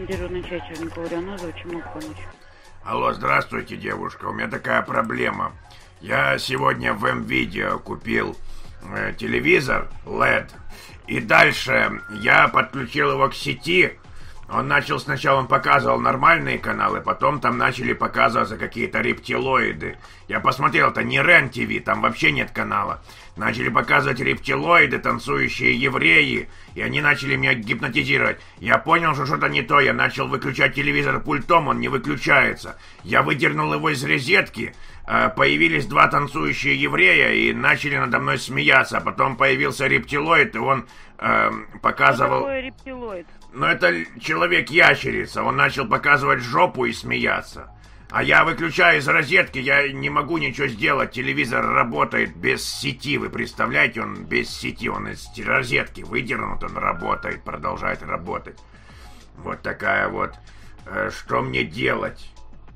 Дежурный чай Черникова Рианозова, чем могу помочь? Алло, здравствуйте, девушка. У меня такая проблема. Я сегодня в М-Видео купил телевизор LED. И дальше я подключил его к сети. Он начал сначала, он показывал нормальные каналы, потом там начали показываться какие-то рептилоиды. Я посмотрел, это не РЕН-ТВ, там вообще нет канала. Начали показывать рептилоиды, танцующие евреи, и они начали меня гипнотизировать. Я понял, что что-то не то, я начал выключать телевизор пультом, он не выключается. Я выдернул его из розетки, появились два танцующие еврея и начали надо мной смеяться. Потом появился рептилоид, и он показывал... Что такое рептилоид? Ну, это человек-ящерица. Он начал показывать жопу и смеяться. А я выключаю из розетки, я не могу ничего сделать. Телевизор работает без сети. Вы представляете, он без сети. Он из розетки выдернут, он работает, продолжает работать. Вот такая вот. Что мне делать?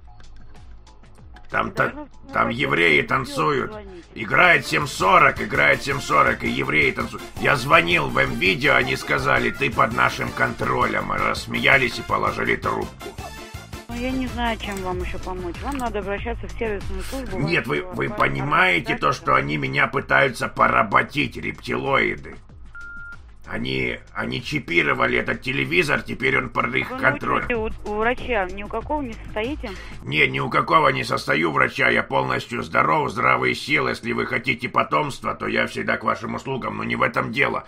Там евреи танцуют. Играет 7.40, и евреи танцуют. Я звонил в М-Видео, они сказали, ты под нашим контролем. Рассмеялись и положили трубку. Ну, я не знаю, чем вам еще помочь. Вам надо обращаться в сервисную службу. Нет, вы понимаете то, что они меня пытаются поработить, рептилоиды? Они чипировали этот телевизор, теперь он под их контролем. Вы у врача ни у какого не состоите? Нет, ни у какого не состою врача, я полностью здоров, здравые силы. Если вы хотите потомства, то я всегда к вашим услугам, но не в этом дело.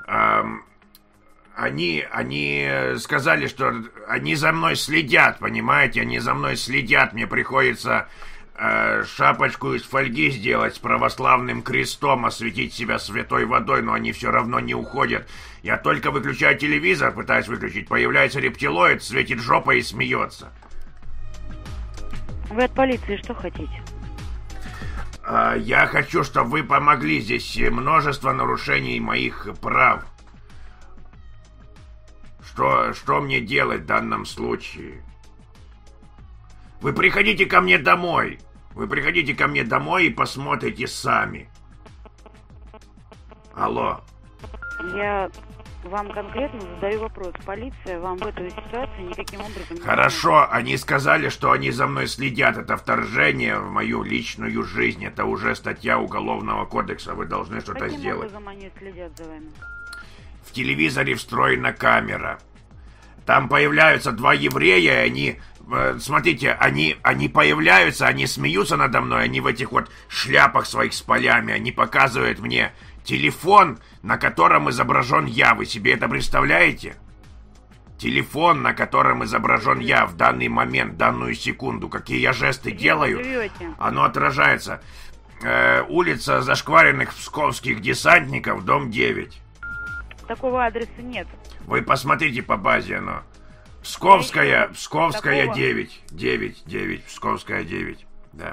Они сказали, что они за мной следят, понимаете? Они за мной следят, мне приходится... шапочку из фольги сделать с православным крестом, осветить себя святой водой, но они все равно не уходят. Я только выключаю телевизор, пытаюсь выключить, появляется рептилоид, светит жопой и смеется. Вы от полиции что хотите? Я хочу, чтобы вы помогли. Здесь множество нарушений моих прав. Что мне делать в данном случае? Вы приходите ко мне домой. Вы приходите ко мне домой и посмотрите сами. Алло. Я вам конкретно задаю вопрос. Полиция вам в этой ситуации никаким образом не Хорошо, поможет. они сказали, что они за мной следят. Это вторжение в мою личную жизнь. Это уже статья Уголовного кодекса. Вы должны что-то Каким сделать. образом они следят за вами? В телевизоре встроена камера. Там появляются два еврея, и они... Смотрите, они появляются, они смеются надо мной, они в этих вот шляпах своих с полями, они показывают мне телефон, на котором изображен я. Вы себе это представляете? Телефон, на котором изображен я в данный момент, в данную секунду. Какие я жесты делаю, оно отражается. Улица зашкваренных псковских десантников, дом 9. Такого адреса нет. Вы посмотрите по базе оно. Псковская 9, Псковская 9, да.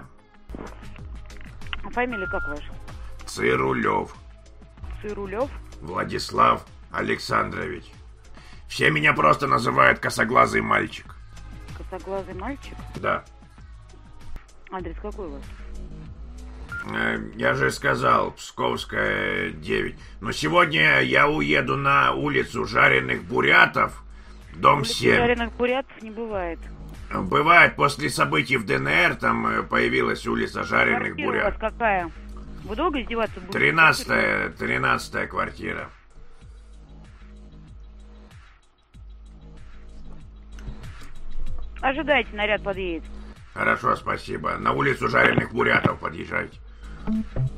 А фамилия как ваша? Цирулев. Цирулев? Владислав Александрович. Все меня просто называют косоглазый мальчик. Косоглазый мальчик? Да. Адрес какой у вас? Я же сказал, Псковская 9. Но сегодня я уеду на улицу Жареных Бурятов, дом 7. Жареных Бурятов не бывает. Бывает, после событий в ДНР там появилась улица Жареных Квартира Бурятов. у вас какая? Вы долго издеваться будете? 13-я квартира. Ожидайте, наряд подъедет. Хорошо, спасибо. На улицу Жареных Бурятов подъезжайте.